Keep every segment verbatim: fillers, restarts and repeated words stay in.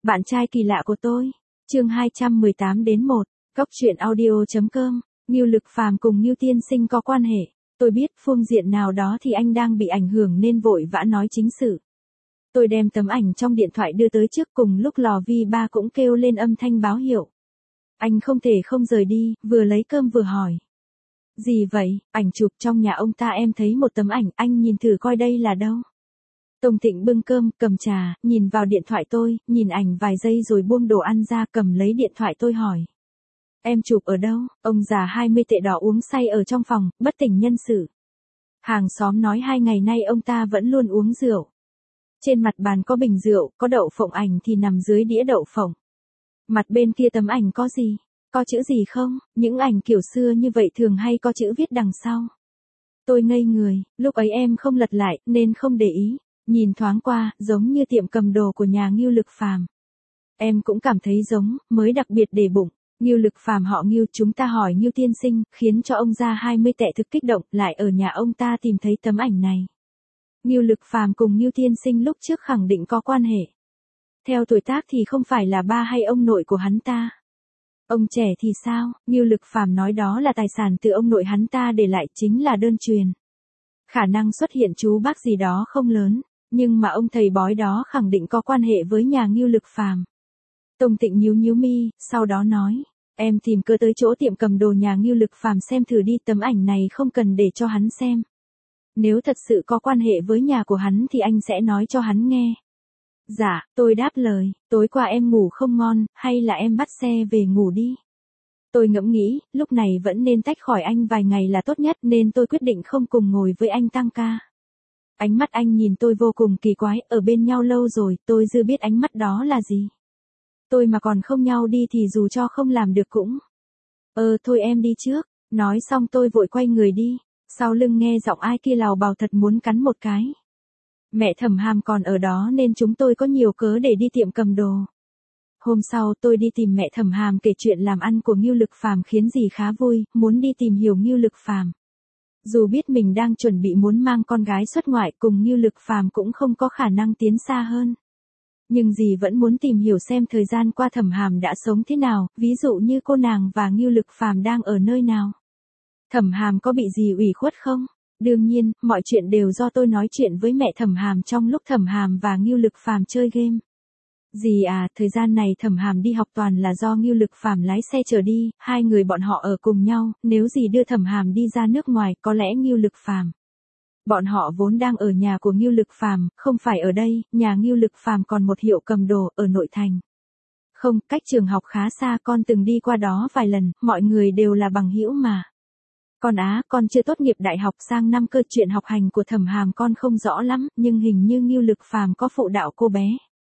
Bạn trai kỳ lạ của tôi. Chương hai trăm mười tám đến một. Góc truyện audio chấm com. Ngưu Lực Phàm cùng Ngưu Tiên Sinh có quan hệ. Tôi biết phương diện nào đó thì anh đang bị ảnh hưởng nên vội vã nói chính sự. Tôi đem tấm ảnh trong điện thoại đưa tới trước, cùng lúc lò vi ba cũng kêu lên âm thanh báo hiệu. Anh không thể không rời đi, vừa lấy cơm vừa hỏi. Gì vậy? Ảnh chụp trong nhà ông ta, em thấy một tấm ảnh, anh nhìn thử coi đây là đâu. Tông Thịnh bưng cơm, cầm trà, nhìn vào điện thoại tôi, nhìn ảnh vài giây rồi buông đồ ăn ra, cầm lấy điện thoại tôi hỏi. Em chụp ở đâu? Ông già hai mươi tệ đỏ uống say ở trong phòng, bất tỉnh nhân sự. Hàng xóm nói hai ngày nay ông ta vẫn luôn uống rượu. Trên mặt bàn có bình rượu, có đậu phộng, ảnh thì nằm dưới đĩa đậu phộng. Mặt bên kia tấm ảnh có gì? Có chữ gì không? Những ảnh kiểu xưa như vậy thường hay có chữ viết đằng sau. Tôi ngây người, lúc ấy em không lật lại, nên không để ý. Nhìn thoáng qua, giống như tiệm cầm đồ của nhà Ngưu Lực Phàm. Em cũng cảm thấy giống, mới đặc biệt để bụng. Ngưu Lực Phàm họ Ngưu, chúng ta hỏi Ngưu Tiên Sinh, khiến cho ông già hai mươi tệ thực kích động, lại ở nhà ông ta tìm thấy tấm ảnh này. Ngưu Lực Phàm cùng Ngưu Tiên Sinh lúc trước khẳng định có quan hệ. Theo tuổi tác thì không phải là ba hay ông nội của hắn ta. Ông trẻ thì sao? Ngưu Lực Phàm nói đó là tài sản từ ông nội hắn ta để lại, chính là đơn truyền. Khả năng xuất hiện chú bác gì đó không lớn, nhưng mà ông thầy bói đó khẳng định có quan hệ với nhà Ngưu Lực Phàm. Tông Thịnh nhíu nhíu mi, sau đó nói, em tìm cơ tới chỗ tiệm cầm đồ nhà Ngưu Lực Phàm xem thử đi, tấm ảnh này không cần để cho hắn xem. Nếu thật sự có quan hệ với nhà của hắn thì anh sẽ nói cho hắn nghe. Dạ, tôi đáp lời, tối qua em ngủ không ngon, hay là em bắt xe về ngủ đi. Tôi ngẫm nghĩ, lúc này vẫn nên tách khỏi anh vài ngày là tốt nhất, nên tôi quyết định không cùng ngồi với anh tăng ca. Ánh mắt anh nhìn tôi vô cùng kỳ quái, ở bên nhau lâu rồi, tôi dư biết ánh mắt đó là gì. Tôi mà còn không nhau đi thì dù cho không làm được cũng. Ờ thôi em đi trước, nói xong tôi vội quay người đi, sau lưng nghe giọng ai kia lào bào thật muốn cắn một cái. Mẹ Thẩm Hàm còn ở đó nên chúng tôi có nhiều cớ để đi tiệm cầm đồ. Hôm sau tôi đi tìm mẹ Thẩm Hàm kể chuyện làm ăn của Ngưu Lực Phàm, khiến dì khá vui, muốn đi tìm hiểu Ngưu Lực Phàm. Dù biết mình đang chuẩn bị muốn mang con gái xuất ngoại, cùng Ngưu Lực Phàm cũng không có khả năng tiến xa hơn. Nhưng dì vẫn muốn tìm hiểu xem thời gian qua Thẩm Hàm đã sống thế nào, ví dụ như cô nàng và Ngưu Lực Phàm đang ở nơi nào. Thẩm Hàm có bị gì ủy khuất không? Đương nhiên, mọi chuyện đều do tôi nói chuyện với mẹ Thẩm Hàm trong lúc Thẩm Hàm và Ngưu Lực Phàm chơi game. Dì à, thời gian này Thẩm Hàm đi học toàn là do Ngưu Lực Phàm lái xe chở đi, hai người bọn họ ở cùng nhau, nếu dì đưa Thẩm Hàm đi ra nước ngoài, có lẽ Ngưu Lực Phàm. Bọn họ vốn đang ở nhà của Ngưu Lực Phàm, không phải ở đây, nhà Ngưu Lực Phàm còn một hiệu cầm đồ ở nội thành. Không, cách trường học khá xa, con từng đi qua đó vài lần, mọi người đều là bằng hữu mà. Con á, con chưa tốt nghiệp đại học, sang năm cơ, chuyện học hành của Thẩm Hàm con không rõ lắm, nhưng hình như Ngưu Lực Phàm có phụ đạo cô bé.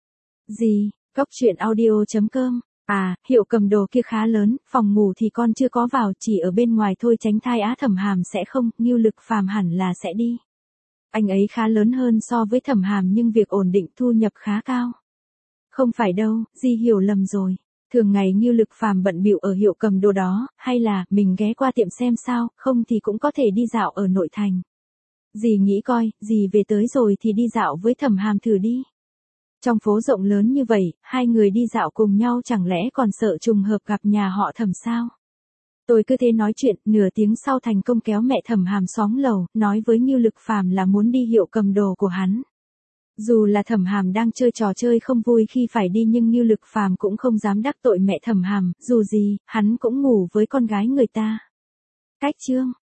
Gì? Góc truyện audio chấm com. À, hiệu cầm đồ kia khá lớn, phòng ngủ thì con chưa có vào, chỉ ở bên ngoài thôi, tránh thai á. Thẩm Hàm sẽ không, Ngưu Lực Phàm hẳn là sẽ đi. Anh ấy khá lớn hơn so với Thẩm Hàm nhưng việc ổn định, thu nhập khá cao. Không phải đâu, Di hiểu lầm rồi. Thường ngày Ngưu Lực Phàm bận bịu ở hiệu cầm đồ đó, hay là mình ghé qua tiệm xem sao, không thì cũng có thể đi dạo ở nội thành. Dì nghĩ coi, dì về tới rồi thì đi dạo với Thẩm Hàm thử đi. Trong phố rộng lớn như vậy, hai người đi dạo cùng nhau chẳng lẽ còn sợ trùng hợp gặp nhà họ Thẩm sao? Tôi cứ thế nói chuyện, nửa tiếng sau thành công kéo mẹ Thẩm Hàm xuống lầu, nói với Ngưu Lực Phàm là muốn đi hiệu cầm đồ của hắn. Dù là Thẩm Hàm đang chơi trò chơi không vui khi phải đi, nhưng Ngưu Lực Phàm cũng không dám đắc tội mẹ Thẩm Hàm, dù gì, hắn cũng ngủ với con gái người ta. Cách chương